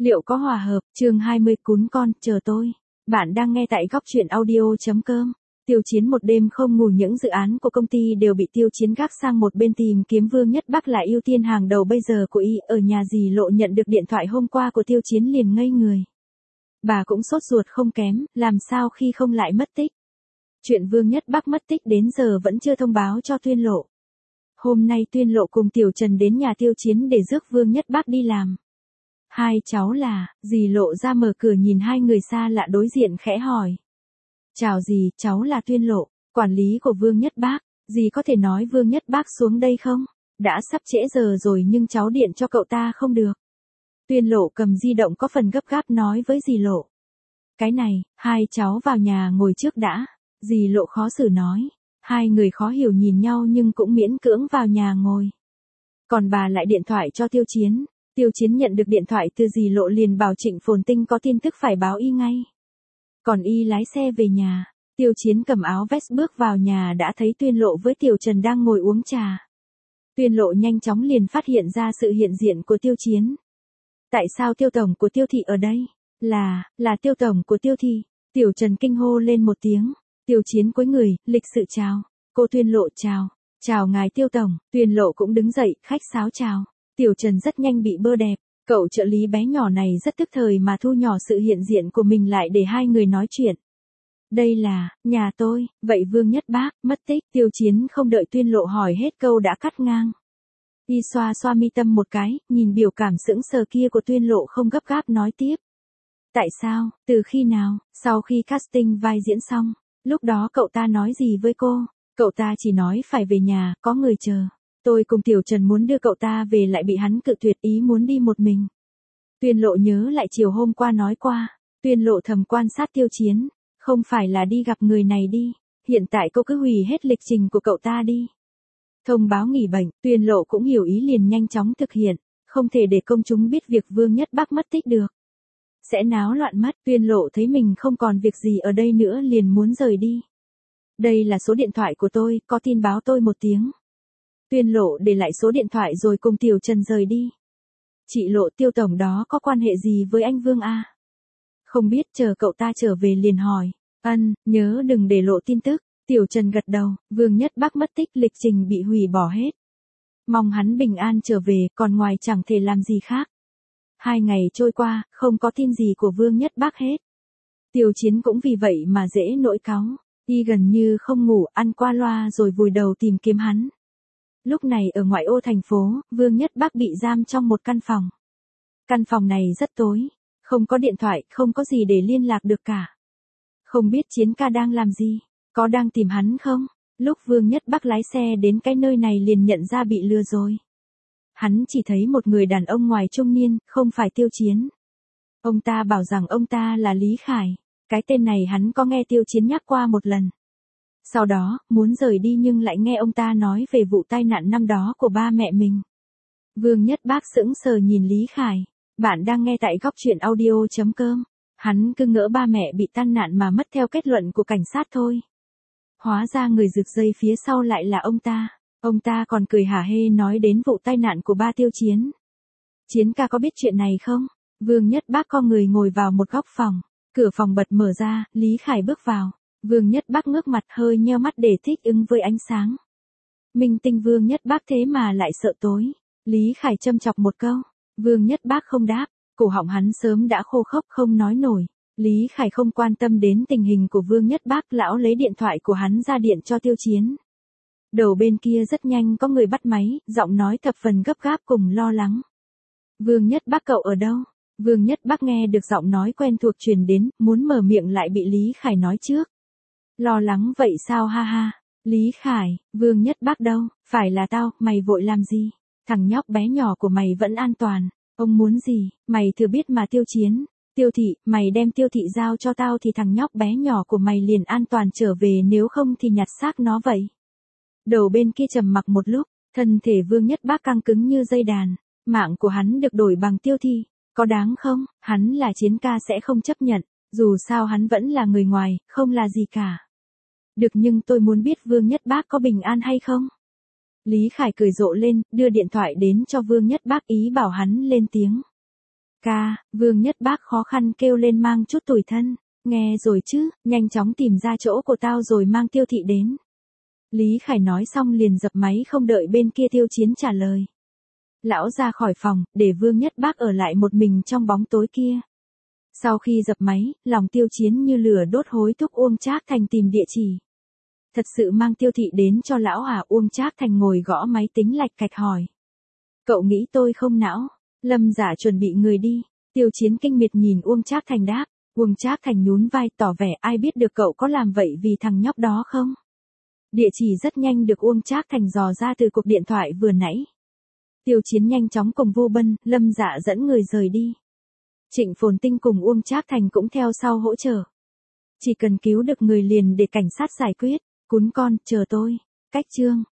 Liệu có hòa hợp, chương 20 cún con, chờ tôi. Bạn đang nghe tại góc truyện audio.com. Tiêu Chiến một đêm không ngủ, những dự án của công ty đều bị Tiêu Chiến gác sang một bên, tìm kiếm Vương Nhất Bắc là ưu tiên hàng đầu bây giờ của y. Ở nhà dì Lộ nhận được điện thoại hôm qua của Tiêu Chiến liền ngây người. Bà cũng sốt ruột không kém, làm sao khi không lại mất tích. Chuyện Vương Nhất Bắc mất tích đến giờ vẫn chưa thông báo cho Tuyên Lộ. Hôm nay Tuyên Lộ cùng Tiểu Trần đến nhà Tiêu Chiến để rước Vương Nhất Bắc đi làm. Hai cháu là, dì Lộ ra mở cửa nhìn hai người xa lạ đối diện khẽ hỏi. Chào dì, cháu là Tuyên Lộ, quản lý của Vương Nhất Bắc. Dì có thể nói Vương Nhất Bắc xuống đây không? Đã sắp trễ giờ rồi nhưng cháu điện cho cậu ta không được. Tuyên Lộ cầm di động có phần gấp gáp nói với dì Lộ. Cái này, hai cháu vào nhà ngồi trước đã. Dì Lộ khó xử nói. Hai người khó hiểu nhìn nhau nhưng cũng miễn cưỡng vào nhà ngồi. Còn bà lại điện thoại cho Tiêu Chiến. Tiêu Chiến nhận được điện thoại từ dì Lộ liền bảo Trịnh Phồn Tinh có tin tức phải báo y ngay. Còn y lái xe về nhà. Tiêu Chiến cầm áo vest bước vào nhà đã thấy Tuyên Lộ với Tiểu Trần đang ngồi uống trà. Tuyên Lộ nhanh chóng liền phát hiện ra sự hiện diện của Tiêu Chiến. Tại sao Tiêu tổng của Tiêu thị ở đây? Là Tiêu tổng của Tiêu thị. Tiểu Trần kinh hô lên một tiếng. Tiêu Chiến cúi người, lịch sự chào. Cô Tuyên Lộ chào. Chào ngài Tiêu tổng. Tuyên Lộ cũng đứng dậy, khách sáo chào. Tiểu Trần rất nhanh bị bơ đẹp. Cậu trợ lý bé nhỏ này rất tức thời mà thu nhỏ sự hiện diện của mình lại để hai người nói chuyện. Đây là, nhà tôi, vậy Vương Nhất Bắc, mất tích. Tiêu Chiến không đợi Tuyên Lộ hỏi hết câu đã cắt ngang. Y xoa xoa mi tâm một cái, nhìn biểu cảm sững sờ kia của Tuyên Lộ không gấp gáp nói tiếp. Tại sao, từ khi nào, sau khi casting vai diễn xong, lúc đó cậu ta nói gì với cô? Cậu ta chỉ nói phải về nhà, có người chờ. Tôi cùng Tiểu Trần muốn đưa cậu ta về lại bị hắn cự tuyệt, ý muốn đi một mình. Tuyên Lộ nhớ lại chiều hôm qua nói qua. Tuyên Lộ thầm quan sát Tiêu Chiến. Không phải là đi gặp người này đi. Hiện tại cô cứ hủy hết lịch trình của cậu ta đi. Thông báo nghỉ bệnh, Tuyên Lộ cũng hiểu ý liền nhanh chóng thực hiện. Không thể để công chúng biết việc Vương Nhất Bắc mất tích được. Sẽ náo loạn mất. Tuyên Lộ thấy mình không còn việc gì ở đây nữa liền muốn rời đi. Đây là số điện thoại của tôi, có tin báo tôi một tiếng. Tuyên Lộ để lại số điện thoại rồi cùng Tiểu Trần rời đi. Chị Lộ, Tiêu tổng đó có quan hệ gì với anh Vương a? Không biết, chờ cậu ta trở về liền hỏi. Nhớ đừng để lộ tin tức. Tiểu Trần gật đầu. Vương Nhất Bắc mất tích, lịch trình bị hủy bỏ hết. Mong hắn bình an trở về, còn ngoài chẳng thể làm gì khác. 2 ngày trôi qua, không có tin gì của Vương Nhất Bắc hết. Tiêu Chiến cũng vì vậy mà dễ nỗi cáu. Y gần như không ngủ, ăn qua loa rồi vùi đầu tìm kiếm hắn. Lúc này ở ngoại ô thành phố, Vương Nhất Bắc bị giam trong một căn phòng. Căn phòng này rất tối, không có điện thoại, không có gì để liên lạc được cả. Không biết Chiến ca đang làm gì, có đang tìm hắn không? Lúc Vương Nhất Bắc lái xe đến cái nơi này liền nhận ra bị lừa rồi. Hắn chỉ thấy một người đàn ông ngoài trung niên, không phải Tiêu Chiến. Ông ta bảo rằng ông ta là Lý Khải. Cái tên này hắn có nghe Tiêu Chiến nhắc qua một lần. Sau đó, muốn rời đi nhưng lại nghe ông ta nói về vụ tai nạn năm đó của ba mẹ mình. Vương Nhất Bắc sững sờ nhìn Lý Khải. Bạn đang nghe tại góc truyện audio.com. Hắn cứ ngỡ ba mẹ bị tai nạn mà mất theo kết luận của cảnh sát thôi. Hóa ra người giật dây phía sau lại là ông ta. Ông ta còn cười hả hê nói đến vụ tai nạn của ba Tiêu Chiến. Chiến ca có biết chuyện này không? Vương Nhất Bắc co người ngồi vào một góc phòng. Cửa phòng bật mở ra, Lý Khải bước vào. Vương Nhất Bắc ngước mặt hơi nheo mắt để thích ứng với ánh sáng. Minh tinh Vương Nhất Bắc thế mà lại sợ tối. Lý Khải châm chọc một câu. Vương Nhất Bắc không đáp. Cổ họng hắn sớm đã khô khốc không nói nổi. Lý Khải không quan tâm đến tình hình của Vương Nhất Bắc, lão lấy điện thoại của hắn ra điện cho Tiêu Chiến. Đầu bên kia rất nhanh có người bắt máy, giọng nói thập phần gấp gáp cùng lo lắng. Vương Nhất Bắc cậu ở đâu? Vương Nhất Bắc nghe được giọng nói quen thuộc truyền đến, muốn mở miệng lại bị Lý Khải nói trước. Lo lắng vậy sao ha ha? Lý Khải, Vương Nhất Bắc đâu? Phải là tao, mày vội làm gì? Thằng nhóc bé nhỏ của mày vẫn an toàn. Ông muốn gì? Mày thừa biết mà Tiêu Chiến. Tiêu thị, mày đem Tiêu thị giao cho tao thì thằng nhóc bé nhỏ của mày liền an toàn trở về, nếu không thì nhặt xác nó vậy. Đầu bên kia trầm mặc một lúc, thân thể Vương Nhất Bắc căng cứng như dây đàn. Mạng của hắn được đổi bằng Tiêu thị. Có đáng không? Hắn là Chiến ca sẽ không chấp nhận. Dù sao hắn vẫn là người ngoài, không là gì cả. Được, nhưng tôi muốn biết Vương Nhất Bắc có bình an hay không? Lý Khải cười rộ lên, đưa điện thoại đến cho Vương Nhất Bắc, ý bảo hắn lên tiếng. Ca, Vương Nhất Bác khó khăn kêu lên mang chút tủi thân. Nghe rồi chứ, nhanh chóng tìm ra chỗ của tao rồi mang Tiêu Thị đến. Lý Khải nói xong liền dập máy không đợi bên kia Tiêu Chiến trả lời. Lão ra khỏi phòng, để Vương Nhất Bác ở lại một mình trong bóng tối kia. Sau khi dập máy, lòng Tiêu Chiến như lửa đốt hối thúc Uông Trác Thành tìm địa chỉ. Thật sự mang Tiêu Thị đến cho lão à? Uông Trác Thành ngồi gõ máy tính lạch cạch hỏi. Cậu nghĩ tôi không não? Lâm Dạ chuẩn bị người đi. Tiêu Chiến kinh miệt nhìn Uông Trác Thành đáp. Uông Trác Thành nhún vai tỏ vẻ ai biết được cậu có làm vậy vì thằng nhóc đó không? Địa chỉ rất nhanh được Uông Trác Thành dò ra từ cuộc điện thoại vừa nãy. Tiêu Chiến nhanh chóng cùng Vô Bân, Lâm Dạ dẫn người rời đi. Trịnh Phồn Tinh cùng Uông Trác Thành cũng theo sau hỗ trợ. Chỉ cần cứu được người liền để cảnh sát giải quyết. Cún con, chờ tôi. Cách chương.